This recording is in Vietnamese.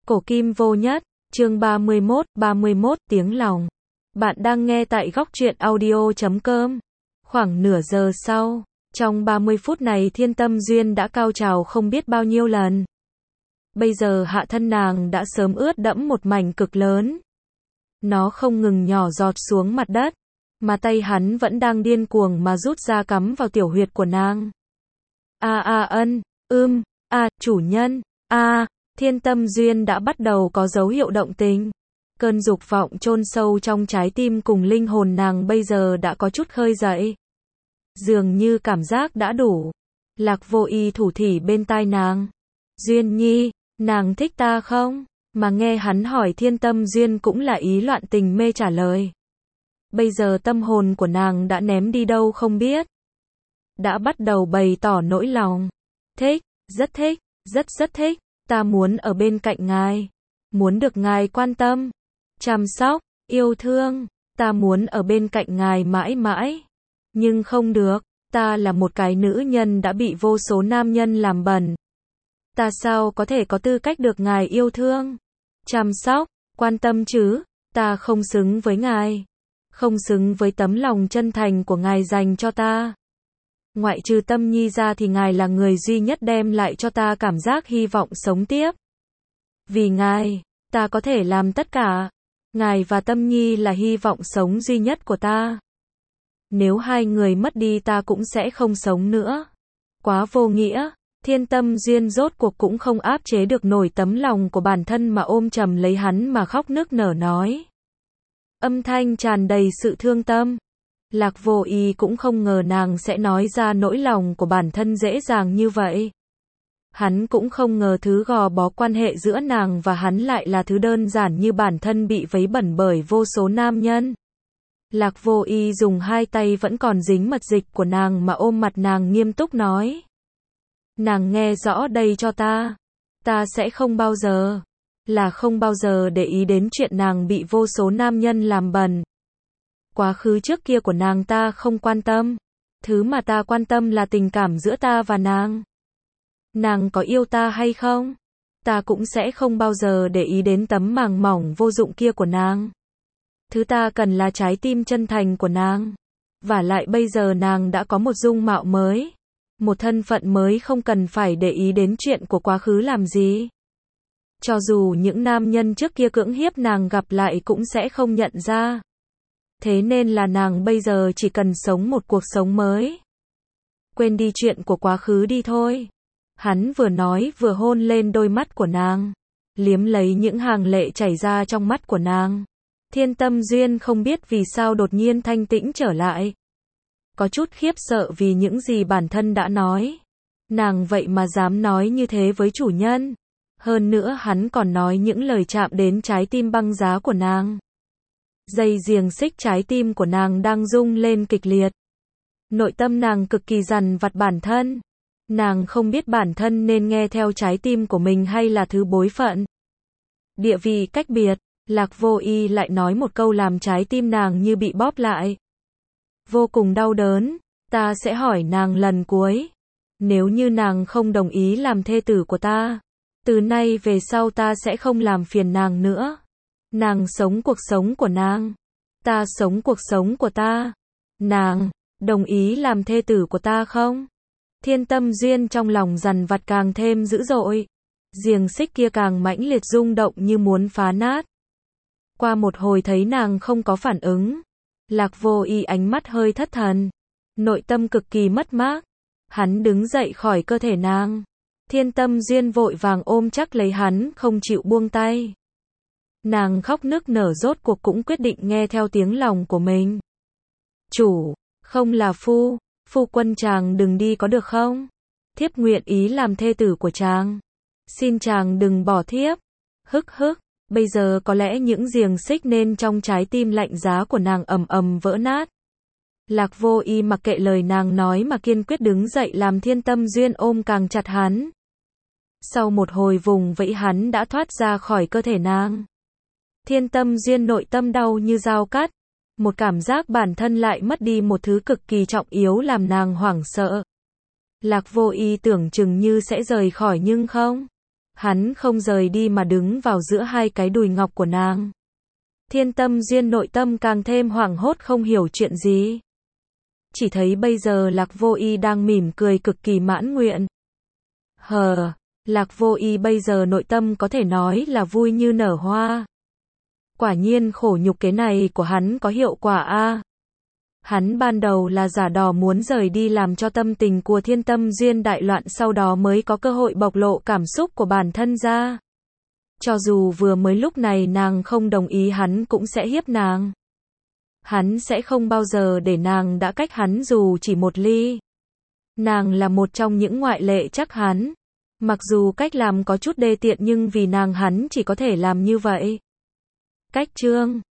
Cổ kim vô nhất, chương 31 tiếng lòng. Bạn đang nghe tại góc truyện audio.com. Khoảng nửa giờ sau, trong 30 phút này Thiên Tâm Duyên đã cao trào không biết bao nhiêu lần. Bây giờ hạ thân nàng đã sớm ướt đẫm một mảnh cực lớn. Nó không ngừng nhỏ giọt xuống mặt đất, mà tay hắn vẫn đang điên cuồng mà rút ra cắm vào tiểu huyệt của nàng. Chủ nhân, Thiên Tâm Duyên đã bắt đầu có dấu hiệu động tình. Cơn dục vọng chôn sâu trong trái tim cùng linh hồn nàng bây giờ đã có chút khơi dậy. Dường như cảm giác đã đủ. Lạc Vô Y thủ thỉ bên tai nàng. Duyên Nhi, nàng thích ta không? Mà nghe hắn hỏi Thiên Tâm Duyên cũng là ý loạn tình mê trả lời. Bây giờ tâm hồn của nàng đã ném đi đâu không biết. Đã bắt đầu bày tỏ nỗi lòng. Thích, rất thích, rất thích. Ta muốn ở bên cạnh ngài. Muốn được ngài quan tâm, chăm sóc, yêu thương. Ta muốn ở bên cạnh ngài mãi mãi. Nhưng không được, ta là một cái nữ nhân đã bị vô số nam nhân làm bẩn. Ta sao có thể có tư cách được ngài yêu thương, chăm sóc, quan tâm chứ? Ta không xứng với ngài. Không xứng với tấm lòng chân thành của ngài dành cho ta. Ngoại trừ Tâm Nhi ra thì ngài là người duy nhất đem lại cho ta cảm giác hy vọng sống tiếp. Vì ngài, ta có thể làm tất cả. Ngài và Tâm Nhi là hy vọng sống duy nhất của ta. Nếu hai người mất đi ta cũng sẽ không sống nữa. Quá vô nghĩa. Thiên Tâm Duyên rốt cuộc cũng không áp chế được nổi tấm lòng của bản thân mà ôm chầm lấy hắn mà khóc nức nở nói. Âm thanh tràn đầy sự thương tâm. Lạc Vô Y cũng không ngờ nàng sẽ nói ra nỗi lòng của bản thân dễ dàng như vậy. Hắn cũng không ngờ thứ gò bó quan hệ giữa nàng và hắn lại là thứ đơn giản như bản thân bị vấy bẩn bởi vô số nam nhân. Lạc Vô Y dùng hai tay vẫn còn dính mật dịch của nàng mà ôm mặt nàng nghiêm túc nói. Nàng nghe rõ đây cho ta. Ta sẽ không bao giờ để ý đến chuyện nàng bị vô số nam nhân làm bẩn. Quá khứ trước kia của nàng ta không quan tâm. Thứ mà ta quan tâm là tình cảm giữa ta và nàng. Nàng có yêu ta hay không? Ta cũng sẽ không bao giờ để ý đến tấm màng mỏng vô dụng kia của nàng. Thứ ta cần là trái tim chân thành của nàng. Vả lại bây giờ nàng đã có một dung mạo mới. Một thân phận mới, không cần phải để ý đến chuyện của quá khứ làm gì. Cho dù những nam nhân trước kia cưỡng hiếp nàng gặp lại cũng sẽ không nhận ra. Thế nên là nàng bây giờ chỉ cần sống một cuộc sống mới. Quên đi chuyện của quá khứ đi thôi. Hắn vừa nói vừa hôn lên đôi mắt của nàng. Liếm lấy những hàng lệ chảy ra trong mắt của nàng. Thiên Tâm Duyên không biết vì sao đột nhiên thanh tĩnh trở lại. Có chút khiếp sợ vì những gì bản thân đã nói. Nàng vậy mà dám nói như thế với chủ nhân. Hơn nữa hắn còn nói những lời chạm đến trái tim băng giá của nàng. Dây xiềng xích trái tim của nàng đang rung lên kịch liệt. Nội tâm nàng cực kỳ dằn vặt bản thân. Nàng không biết bản thân nên nghe theo trái tim của mình hay là thứ bối phận. Địa vị cách biệt, Lạc Vô Y lại nói một câu làm trái tim nàng như bị bóp lại. Vô cùng đau đớn. Ta sẽ hỏi nàng lần cuối. Nếu như nàng không đồng ý làm thê tử của ta, từ nay về sau ta sẽ không làm phiền nàng nữa. Nàng sống cuộc sống của nàng. Ta sống cuộc sống của ta. Nàng đồng ý làm thê tử của ta không? Thiên Tâm Duyên trong lòng dằn vặt càng thêm dữ dội. Xiềng xích kia càng mãnh liệt rung động như muốn phá nát. Qua một hồi thấy nàng không có phản ứng. Lạc Vô Y ánh mắt hơi thất thần. Nội tâm cực kỳ mất mát. Hắn đứng dậy khỏi cơ thể nàng. Thiên Tâm Duyên vội vàng ôm chắc lấy hắn không chịu buông tay. Nàng khóc nức nở rốt cuộc cũng quyết định nghe theo tiếng lòng của mình. Chủ, không là phu quân chàng đừng đi có được không? Thiếp nguyện ý làm thê tử của chàng. Xin chàng đừng bỏ thiếp. Hức. Bây giờ có lẽ những xiềng xích nên trong trái tim lạnh giá của nàng ầm ầm vỡ nát. Lạc Vô Y mặc kệ lời nàng nói mà kiên quyết đứng dậy làm Thiên Tâm Duyên ôm càng chặt hắn. Sau một hồi vùng vẫy hắn đã thoát ra khỏi cơ thể nàng. Thiên Tâm Duyên nội tâm đau như dao cắt. Một cảm giác bản thân lại mất đi một thứ cực kỳ trọng yếu làm nàng hoảng sợ. Lạc Vô Y tưởng chừng như sẽ rời khỏi nhưng không. Hắn không rời đi mà đứng vào giữa hai cái đùi ngọc của nàng. Thiên Tâm Duyên nội tâm càng thêm hoảng hốt không hiểu chuyện gì. Chỉ thấy bây giờ Lạc Vô Y đang mỉm cười cực kỳ mãn nguyện. Lạc Vô Y bây giờ nội tâm có thể nói là vui như nở hoa. Quả nhiên khổ nhục kế này của hắn có hiệu quả a. Hắn ban đầu là giả đò muốn rời đi làm cho tâm tình của Thiên Tâm Duyên đại loạn, sau đó mới có cơ hội bộc lộ cảm xúc của bản thân ra. Cho dù vừa mới lúc này nàng không đồng ý hắn cũng sẽ hiếp nàng. Hắn sẽ không bao giờ để nàng đã cách hắn dù chỉ một ly. Nàng là một trong những ngoại lệ chắc hắn. Mặc dù cách làm có chút đê tiện nhưng vì nàng hắn chỉ có thể làm như vậy. Cách chương